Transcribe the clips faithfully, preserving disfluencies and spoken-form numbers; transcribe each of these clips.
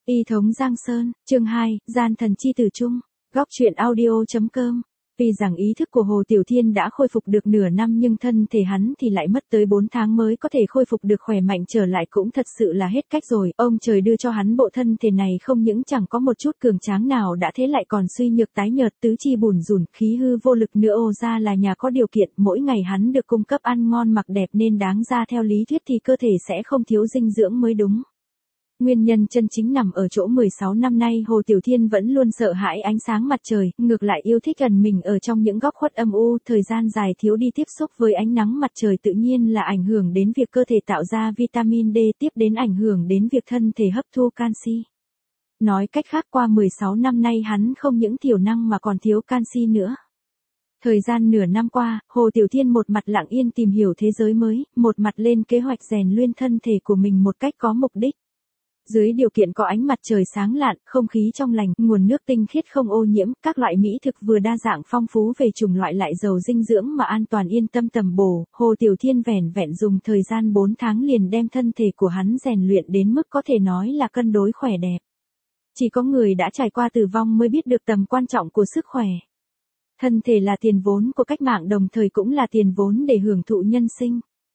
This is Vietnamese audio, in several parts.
Y thống Giang Sơn, chương hai, gian thần chi tử trung, góc truyện audio.com. Vì rằng ý thức của Hồ Tiểu Thiên đã khôi phục được nửa năm nhưng thân thể hắn thì lại mất tới bốn tháng mới có thể khôi phục được khỏe mạnh trở lại, cũng thật sự là hết cách rồi. Ông trời đưa cho hắn bộ thân thể này không những chẳng có một chút cường tráng nào đã thế lại còn suy nhược tái nhợt, tứ chi bùn rùn, khí hư vô lực nữa. Ồ ra là nhà có điều kiện, mỗi ngày hắn được cung cấp ăn ngon mặc đẹp nên đáng ra theo lý thuyết thì cơ thể sẽ không thiếu dinh dưỡng mới đúng. Nguyên nhân chân chính nằm ở chỗ mười sáu năm nay Hồ Tiểu Thiên vẫn luôn sợ hãi ánh sáng mặt trời, ngược lại yêu thích ẩn mình ở trong những góc khuất âm u. Thời gian dài thiếu đi tiếp xúc với ánh nắng mặt trời tự nhiên là ảnh hưởng đến việc cơ thể tạo ra vitamin D, tiếp đến ảnh hưởng đến việc thân thể hấp thu canxi. Nói cách khác, qua mười sáu năm nay hắn không những thiểu năng mà còn thiếu canxi nữa. Thời gian nửa năm qua, Hồ Tiểu Thiên một mặt lặng yên tìm hiểu thế giới mới, một mặt lên kế hoạch rèn luyện thân thể của mình một cách có mục đích. Dưới điều kiện có ánh mặt trời sáng lạn, không khí trong lành, nguồn nước tinh khiết không ô nhiễm, các loại mỹ thực vừa đa dạng phong phú về chủng loại lại giàu dinh dưỡng mà an toàn yên tâm tầm bổ, Hồ Tiểu Thiên vẻn vẹn dùng thời gian bốn tháng liền đem thân thể của hắn rèn luyện đến mức có thể nói là cân đối khỏe đẹp. Chỉ có người đã trải qua tử vong mới biết được tầm quan trọng của sức khỏe. Thân thể là tiền vốn của cách mạng, đồng thời cũng là tiền vốn để hưởng thụ nhân sinh.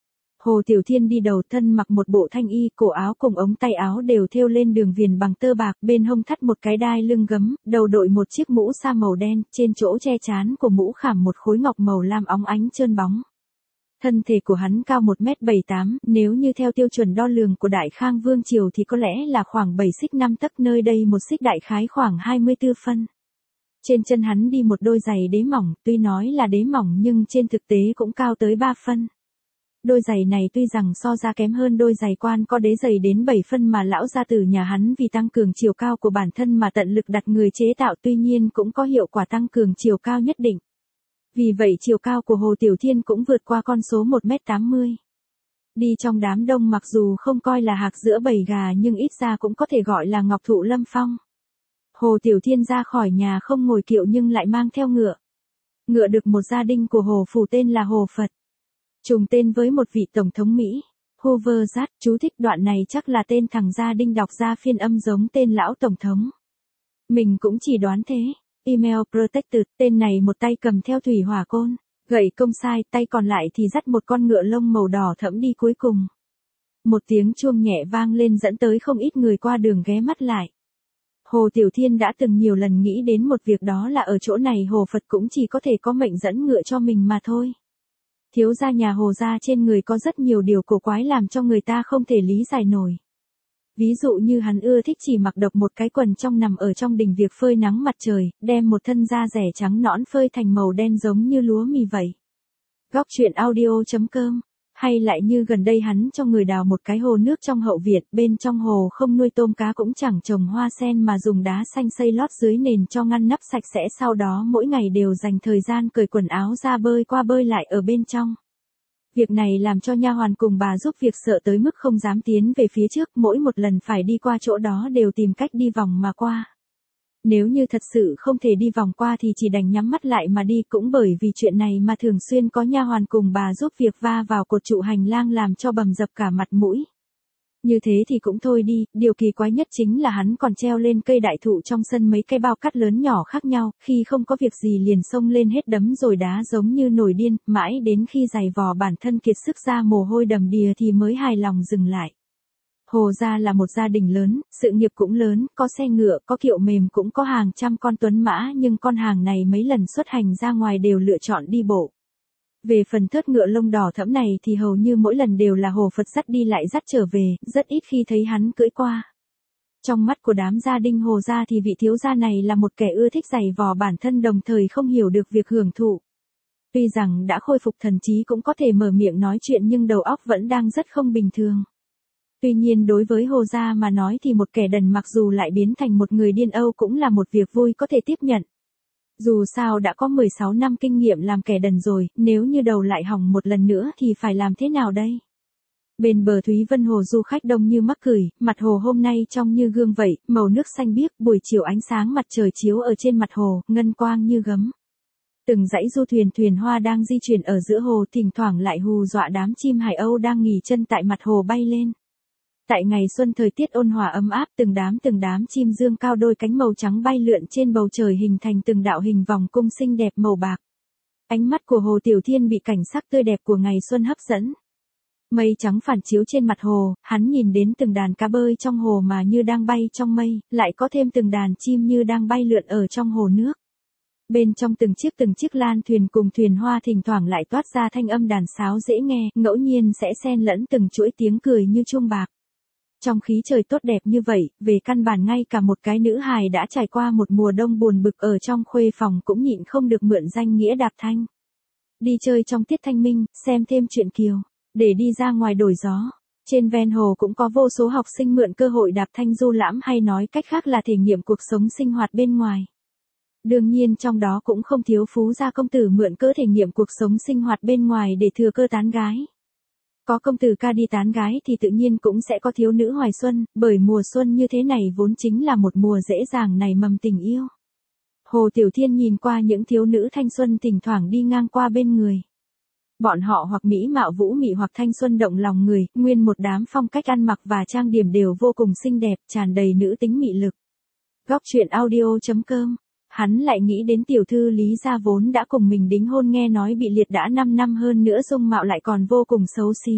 Hồ Tiểu Thiên đi đầu, thân mặc một bộ thanh y, cổ áo cùng ống tay áo đều thêu lên đường viền bằng tơ bạc, bên hông thắt một cái đai lưng gấm, đầu đội một chiếc mũ sa màu đen, trên chỗ che trán của mũ khảm một khối ngọc màu lam óng ánh trơn bóng. Thân thể của hắn cao một mét bảy mươi tám, nếu như theo tiêu chuẩn đo lường của Đại Khang Vương Triều thì có lẽ là khoảng bảy xích năm tấc, nơi đây một xích đại khái khoảng hai mươi tư phân. Trên chân hắn đi một đôi giày đế mỏng, tuy nói là đế mỏng nhưng trên thực tế cũng cao tới ba phân. Đôi giày này tuy rằng so ra kém hơn đôi giày quan có đế giày đến bảy phân mà lão gia tử nhà hắn vì tăng cường chiều cao của bản thân mà tận lực đặt người chế tạo, tuy nhiên cũng có hiệu quả tăng cường chiều cao nhất định. Vì vậy chiều cao của Hồ Tiểu Thiên cũng vượt qua con số một mét tám mươi. Đi trong đám đông mặc dù không coi là hạc giữa bầy gà nhưng ít ra cũng có thể gọi là ngọc thụ lâm phong. Hồ Tiểu Thiên ra khỏi nhà không ngồi kiệu nhưng lại mang theo ngựa. Ngựa được một gia đình của Hồ phủ tên là Hồ Phật, trùng tên với một vị tổng thống Mỹ, Hoover Jat. Chú thích đoạn này chắc là tên thằng gia đình đọc ra phiên âm giống tên lão tổng thống. Mình cũng chỉ đoán thế. Email Protected, tên này một tay cầm theo thủy hỏa côn, gậy công sai, tay còn lại thì dắt một con ngựa lông màu đỏ thẫm đi cuối cùng. Một tiếng chuông nhẹ vang lên dẫn tới không ít người qua đường ghé mắt lại. Hồ Tiểu Thiên đã từng nhiều lần nghĩ đến một việc, đó là ở chỗ này Hồ Phật cũng chỉ có thể có mệnh dẫn ngựa cho mình mà thôi. Thiếu gia nhà Hồ gia trên người có rất nhiều điều cổ quái làm cho người ta không thể lý giải nổi. Ví dụ như hắn ưa thích chỉ mặc độc một cái quần trong nằm ở trong đình việc phơi nắng mặt trời, đem một thân da rẻ trắng nõn phơi thành màu đen giống như lúa mì vậy. Góc truyện audio.com. Hay lại như gần đây hắn cho người đào một cái hồ nước trong hậu viện, bên trong hồ không nuôi tôm cá cũng chẳng trồng hoa sen mà dùng đá xanh xây lót dưới nền cho ngăn nắp sạch sẽ, sau đó mỗi ngày đều dành thời gian cởi quần áo ra bơi qua bơi lại ở bên trong. Việc này làm cho nha hoàn cùng bà giúp việc sợ tới mức không dám tiến về phía trước, mỗi một lần phải đi qua chỗ đó đều tìm cách đi vòng mà qua. Nếu như thật sự không thể đi vòng qua thì chỉ đành nhắm mắt lại mà đi, cũng bởi vì chuyện này mà thường xuyên có nha hoàn cùng bà giúp việc va vào cột trụ hành lang làm cho bầm dập cả mặt mũi. Như thế thì cũng thôi đi, điều kỳ quái nhất chính là hắn còn treo lên cây đại thụ trong sân mấy cây bao cát lớn nhỏ khác nhau, khi không có việc gì liền xông lên hết đấm rồi đá giống như nổi điên, mãi đến khi giày vò bản thân kiệt sức ra mồ hôi đầm đìa thì mới hài lòng dừng lại. Hồ gia là một gia đình lớn, sự nghiệp cũng lớn, có xe ngựa, có kiệu mềm, cũng có hàng trăm con tuấn mã, nhưng con hàng này mấy lần xuất hành ra ngoài đều lựa chọn đi bộ. Về phần thớt ngựa lông đỏ thẫm này thì hầu như mỗi lần đều là Hồ Phật dắt đi lại dắt trở về, rất ít khi thấy hắn cưỡi qua. Trong mắt của đám gia đình Hồ gia thì vị thiếu gia này là một kẻ ưa thích giày vò bản thân, đồng thời không hiểu được việc hưởng thụ. Tuy rằng đã khôi phục thần trí cũng có thể mở miệng nói chuyện nhưng đầu óc vẫn đang rất không bình thường. Tuy nhiên đối với Hồ gia mà nói thì một kẻ đần mặc dù lại biến thành một người điên Âu cũng là một việc vui có thể tiếp nhận. Dù sao đã có mười sáu năm kinh nghiệm làm kẻ đần rồi, nếu như đầu lại hỏng một lần nữa thì phải làm thế nào đây? Bên bờ Thúy Vân Hồ du khách đông như mắc cười, mặt hồ hôm nay trong như gương vậy, màu nước xanh biếc, buổi chiều ánh sáng mặt trời chiếu ở trên mặt hồ, ngân quang như gấm. Từng dãy du thuyền thuyền hoa đang di chuyển ở giữa hồ, thỉnh thoảng lại hù dọa đám chim hải âu đang nghỉ chân tại mặt hồ bay lên. Tại ngày xuân thời tiết ôn hòa ấm áp, từng đám từng đám chim dương cao đôi cánh màu trắng bay lượn trên bầu trời hình thành từng đạo hình vòng cung xinh đẹp màu bạc. Ánh mắt của Hồ Tiểu Thiên bị cảnh sắc tươi đẹp của ngày xuân hấp dẫn. Mây trắng phản chiếu trên mặt hồ, hắn nhìn đến từng đàn cá bơi trong hồ mà như đang bay trong mây, lại có thêm từng đàn chim như đang bay lượn ở trong hồ nước. Bên trong từng chiếc từng chiếc lan thuyền cùng thuyền hoa thỉnh thoảng lại toát ra thanh âm đàn sáo dễ nghe, ngẫu nhiên sẽ xen lẫn từng chuỗi tiếng cười như chuông bạc. Trong khí trời tốt đẹp như vậy, về căn bản ngay cả một cái nữ hài đã trải qua một mùa đông buồn bực ở trong khuê phòng cũng nhịn không được mượn danh nghĩa đạp thanh. Đi chơi trong tiết thanh minh, xem thêm truyện Kiều, để đi ra ngoài đổi gió. Trên ven hồ cũng có vô số học sinh mượn cơ hội đạp thanh du lãm, hay nói cách khác là thể nghiệm cuộc sống sinh hoạt bên ngoài. Đương nhiên trong đó cũng không thiếu phú gia công tử mượn cỡ thể nghiệm cuộc sống sinh hoạt bên ngoài để thừa cơ tán gái. Có công tử ca đi tán gái thì tự nhiên cũng sẽ có thiếu nữ hoài xuân, bởi mùa xuân như thế này vốn chính là một mùa dễ dàng nảy mầm tình yêu. Hồ Tiểu Thiên nhìn qua những thiếu nữ thanh xuân thỉnh thoảng đi ngang qua bên người. Bọn họ hoặc mỹ mạo vũ mị hoặc thanh xuân động lòng người, nguyên một đám phong cách ăn mặc và trang điểm đều vô cùng xinh đẹp, tràn đầy nữ tính mị lực. Góc truyện audio chấm com. Hắn lại nghĩ đến tiểu thư Lý gia vốn đã cùng mình đính hôn, nghe nói bị liệt đã năm năm, hơn nữa dung mạo lại còn vô cùng xấu xí.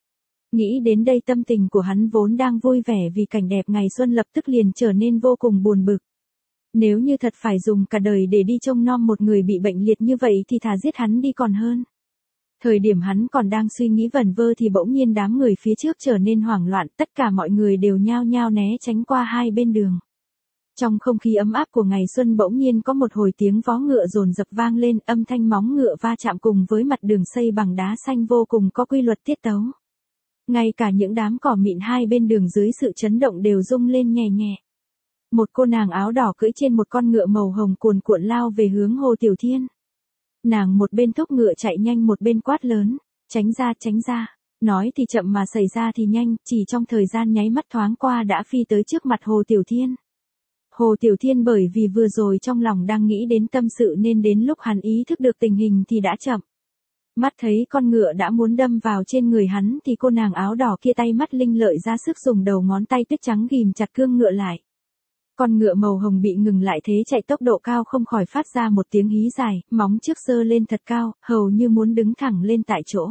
Nghĩ đến đây tâm tình của hắn vốn đang vui vẻ vì cảnh đẹp ngày xuân lập tức liền trở nên vô cùng buồn bực. Nếu như thật phải dùng cả đời để đi trông nom một người bị bệnh liệt như vậy thì thà giết hắn đi còn hơn. Thời điểm hắn còn đang suy nghĩ vẩn vơ thì bỗng nhiên đám người phía trước trở nên hoảng loạn, tất cả mọi người đều nhao nhao né tránh qua hai bên đường. Trong không khí ấm áp của ngày xuân bỗng nhiên có một hồi tiếng vó ngựa dồn dập vang lên, âm thanh móng ngựa va chạm cùng với mặt đường xây bằng đá xanh vô cùng có quy luật tiết tấu. Ngay cả những đám cỏ mịn hai bên đường dưới sự chấn động đều rung lên nhẹ nhẹ. Một cô nàng áo đỏ cưỡi trên một con ngựa màu hồng cuồn cuộn lao về hướng Hồ Tiểu Thiên. Nàng một bên thúc ngựa chạy nhanh một bên quát lớn, tránh ra tránh ra, nói thì chậm mà xảy ra thì nhanh, chỉ trong thời gian nháy mắt thoáng qua đã phi tới trước mặt Hồ Tiểu Thiên. Hồ Tiểu Thiên bởi vì vừa rồi trong lòng đang nghĩ đến tâm sự nên đến lúc hắn ý thức được tình hình thì đã chậm. Mắt thấy con ngựa đã muốn đâm vào trên người hắn thì cô nàng áo đỏ kia tay mắt linh lợi ra sức dùng đầu ngón tay tuyết trắng ghìm chặt cương ngựa lại. Con ngựa màu hồng bị ngừng lại thế chạy tốc độ cao không khỏi phát ra một tiếng hí dài, móng trước giơ lên thật cao, hầu như muốn đứng thẳng lên tại chỗ.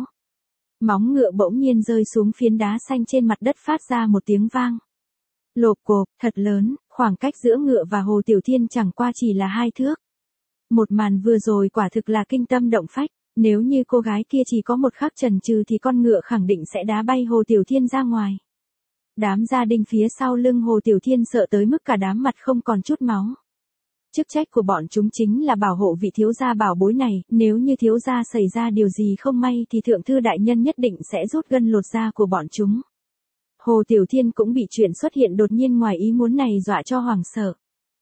Móng ngựa bỗng nhiên rơi xuống phiến đá xanh trên mặt đất phát ra một tiếng vang. Lộp cộp, thật lớn, khoảng cách giữa ngựa và Hồ Tiểu Thiên chẳng qua chỉ là hai thước. Một màn vừa rồi quả thực là kinh tâm động phách, nếu như cô gái kia chỉ có một khắc chần chừ thì con ngựa khẳng định sẽ đá bay Hồ Tiểu Thiên ra ngoài. Đám gia đình phía sau lưng Hồ Tiểu Thiên sợ tới mức cả đám mặt không còn chút máu. Chức trách của bọn chúng chính là bảo hộ vị thiếu gia bảo bối này, nếu như thiếu gia xảy ra điều gì không may thì thượng thư đại nhân nhất định sẽ rút gân lột da của bọn chúng. Hồ Tiểu Thiên cũng bị chuyện xuất hiện đột nhiên ngoài ý muốn này dọa cho hoảng sợ.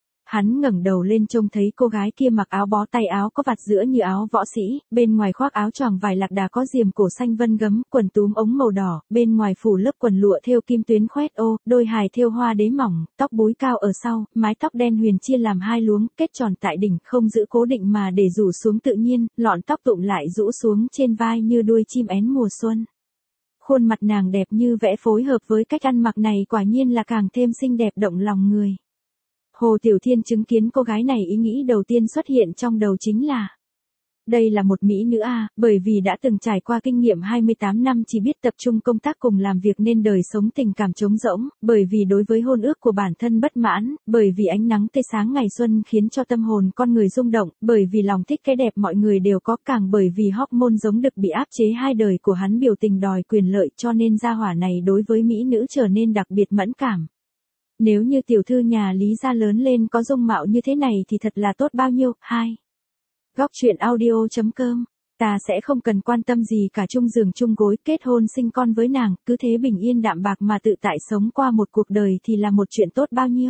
Hắn ngẩng đầu lên trông thấy cô gái kia mặc áo bó tay, áo có vạt giữa như áo võ sĩ, bên ngoài khoác áo choàng vải lạc đà có diềm cổ xanh vân gấm, quần túm ống màu đỏ, bên ngoài phủ lớp quần lụa thêu kim tuyến khoét ô, đôi hài thêu hoa đế mỏng, tóc búi cao ở sau, mái tóc đen huyền chia làm hai luống, kết tròn tại đỉnh, không giữ cố định mà để rủ xuống tự nhiên, lọn tóc tụm lại rũ xuống trên vai như đuôi chim én mùa xuân. Khuôn mặt nàng đẹp như vẽ phối hợp với cách ăn mặc này quả nhiên là càng thêm xinh đẹp động lòng người. Hồ Tiểu Thiên chứng kiến cô gái này, ý nghĩ đầu tiên xuất hiện trong đầu chính là đây là một mỹ nữ à, bởi vì đã từng trải qua kinh nghiệm hai mươi tám năm chỉ biết tập trung công tác cùng làm việc nên đời sống tình cảm trống rỗng, bởi vì đối với hôn ước của bản thân bất mãn, bởi vì ánh nắng tươi sáng ngày xuân khiến cho tâm hồn con người rung động, bởi vì lòng thích cái đẹp mọi người đều có, càng bởi vì hormone giống đực bị áp chế hai đời của hắn biểu tình đòi quyền lợi, cho nên gia hỏa này đối với mỹ nữ trở nên đặc biệt mẫn cảm. Nếu như tiểu thư nhà Lý gia lớn lên có dung mạo như thế này thì thật là tốt bao nhiêu. Hai. Góc truyện audio chấm com. Ta sẽ không cần quan tâm gì cả, chung giường chung gối, kết hôn sinh con với nàng, cứ thế bình yên đạm bạc mà tự tại sống qua một cuộc đời thì là một chuyện tốt bao nhiêu.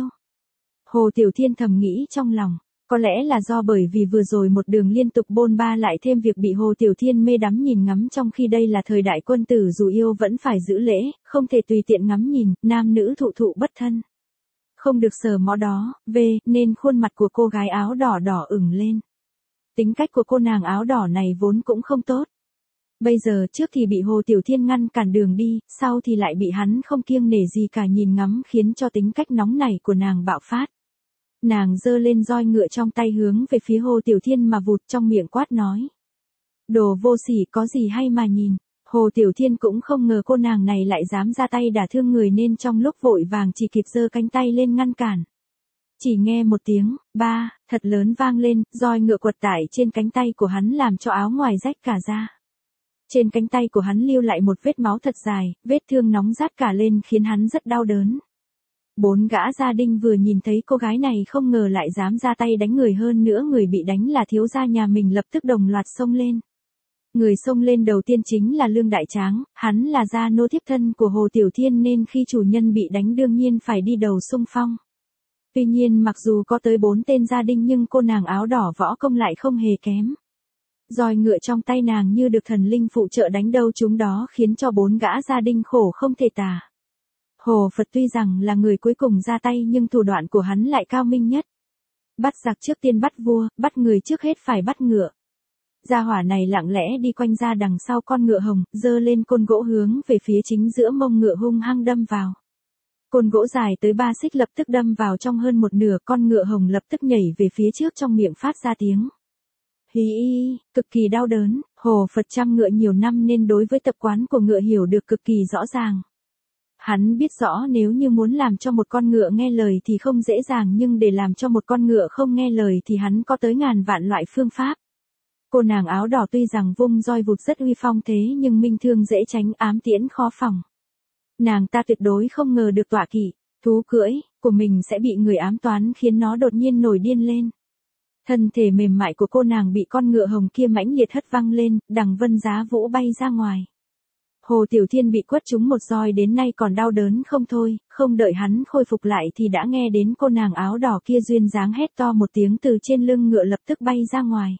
Hồ Tiểu Thiên thầm nghĩ trong lòng. Có lẽ là do bởi vì vừa rồi một đường liên tục bôn ba lại thêm việc bị Hồ Tiểu Thiên mê đắm nhìn ngắm, trong khi đây là thời đại quân tử dù yêu vẫn phải giữ lễ, không thể tùy tiện ngắm nhìn, nam nữ thụ thụ bất thân. Không được sờ mó đó, về, nên khuôn mặt của cô gái áo đỏ đỏ ửng lên. Tính cách của cô nàng áo đỏ này vốn cũng không tốt. Bây giờ trước thì bị Hồ Tiểu Thiên ngăn cản đường đi, sau thì lại bị hắn không kiêng nể gì cả nhìn ngắm khiến cho tính cách nóng nảy của nàng bạo phát. Nàng giơ lên roi ngựa trong tay hướng về phía Hồ Tiểu Thiên mà vụt trong miệng quát nói. Đồ vô sỉ có gì hay mà nhìn. Hồ Tiểu Thiên cũng không ngờ cô nàng này lại dám ra tay đả thương người nên trong lúc vội vàng chỉ kịp giơ cánh tay lên ngăn cản. Chỉ nghe một tiếng, ba, thật lớn vang lên, roi ngựa quật tải trên cánh tay của hắn làm cho áo ngoài rách cả ra. Trên cánh tay của hắn lưu lại một vết máu thật dài, vết thương nóng rát cả lên khiến hắn rất đau đớn. Bốn gã gia đình vừa nhìn thấy cô gái này không ngờ lại dám ra tay đánh người, hơn nữa người bị đánh là thiếu gia nhà mình, lập tức đồng loạt xông lên. Người xông lên đầu tiên chính là Lương Đại Tráng, hắn là gia nô thiếp thân của Hồ Tiểu Thiên nên khi chủ nhân bị đánh đương nhiên phải đi đầu xung phong. Tuy nhiên mặc dù có tới bốn tên gia đình nhưng cô nàng áo đỏ võ công lại không hề kém. Roi ngựa trong tay nàng như được thần linh phụ trợ đánh đâu chúng đó khiến cho bốn gã gia đình khổ không thể tả. Hồ Phật tuy rằng là người cuối cùng ra tay nhưng thủ đoạn của hắn lại cao minh nhất. Bắt giặc trước tiên bắt vua, bắt người trước hết phải bắt ngựa. Gia hỏa này lặng lẽ đi quanh ra đằng sau con ngựa hồng, giơ lên côn gỗ hướng về phía chính giữa mông ngựa hung hăng đâm vào. Côn gỗ dài tới ba xích lập tức đâm vào trong hơn một nửa, con ngựa hồng lập tức nhảy về phía trước trong miệng phát ra tiếng. Hí, cực kỳ đau đớn. Hồ Phật chăm ngựa nhiều năm nên đối với tập quán của ngựa hiểu được cực kỳ rõ ràng. Hắn biết rõ nếu như muốn làm cho một con ngựa nghe lời thì không dễ dàng, nhưng để làm cho một con ngựa không nghe lời thì hắn có tới ngàn vạn loại phương pháp. Cô nàng áo đỏ tuy rằng vung roi vụt rất uy phong thế nhưng minh thương dễ tránh, ám tiễn khó phòng. Nàng ta tuyệt đối không ngờ được tọa kỵ, thú cưỡi của mình sẽ bị người ám toán khiến nó đột nhiên nổi điên lên. Thân thể mềm mại của cô nàng bị con ngựa hồng kia mãnh liệt hất văng lên, đằng vân giá vũ bay ra ngoài. Hồ Tiểu Thiên bị quất trúng một roi đến nay còn đau đớn không thôi, không đợi hắn khôi phục lại thì đã nghe đến cô nàng áo đỏ kia duyên dáng hét to một tiếng từ trên lưng ngựa lập tức bay ra ngoài.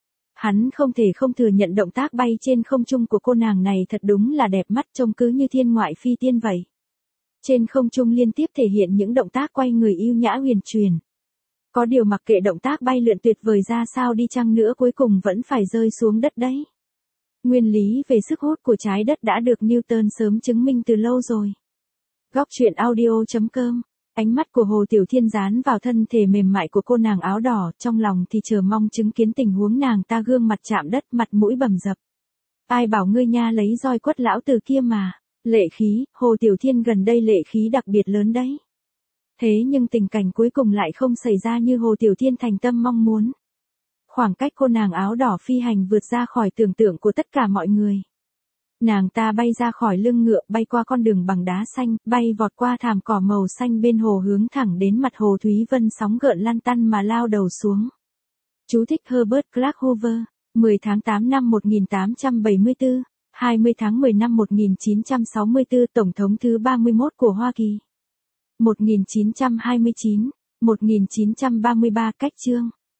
Hắn không thể không thừa nhận động tác bay trên không trung của cô nàng này thật đúng là đẹp mắt, trông cứ như thiên ngoại phi tiên vậy. Trên không trung liên tiếp thể hiện những động tác quay người yêu nhã huyền truyền. Có điều mặc kệ động tác bay lượn tuyệt vời ra sao đi chăng nữa cuối cùng vẫn phải rơi xuống đất đấy. Nguyên lý về sức hút của trái đất đã được Newton sớm chứng minh từ lâu rồi. Góc truyện audio chấm com. Ánh mắt của Hồ Tiểu Thiên dán vào thân thể mềm mại của cô nàng áo đỏ, trong lòng thì chờ mong chứng kiến tình huống nàng ta gương mặt chạm đất, mặt mũi bầm dập. Ai bảo ngươi nha lấy roi quất lão từ kia mà. Lệ khí, Hồ Tiểu Thiên gần đây lệ khí đặc biệt lớn đấy. Thế nhưng tình cảnh cuối cùng lại không xảy ra như Hồ Tiểu Thiên thành tâm mong muốn. Khoảng cách cô nàng áo đỏ phi hành vượt ra khỏi tưởng tượng của tất cả mọi người. Nàng ta bay ra khỏi lưng ngựa, bay qua con đường bằng đá xanh, bay vọt qua thảm cỏ màu xanh bên hồ hướng thẳng đến mặt hồ Thúy Vân sóng gợn lăn tăn mà lao đầu xuống. Chú thích Herbert Clark Hoover, mười tháng tám năm một nghìn tám trăm bảy mươi tư, hai mươi tháng mười năm một nghìn chín trăm sáu mươi tư, Tổng thống thứ ba mươi mốt của Hoa Kỳ. một nghìn chín trăm hai mươi chín, một nghìn chín trăm ba mươi ba, cách chương.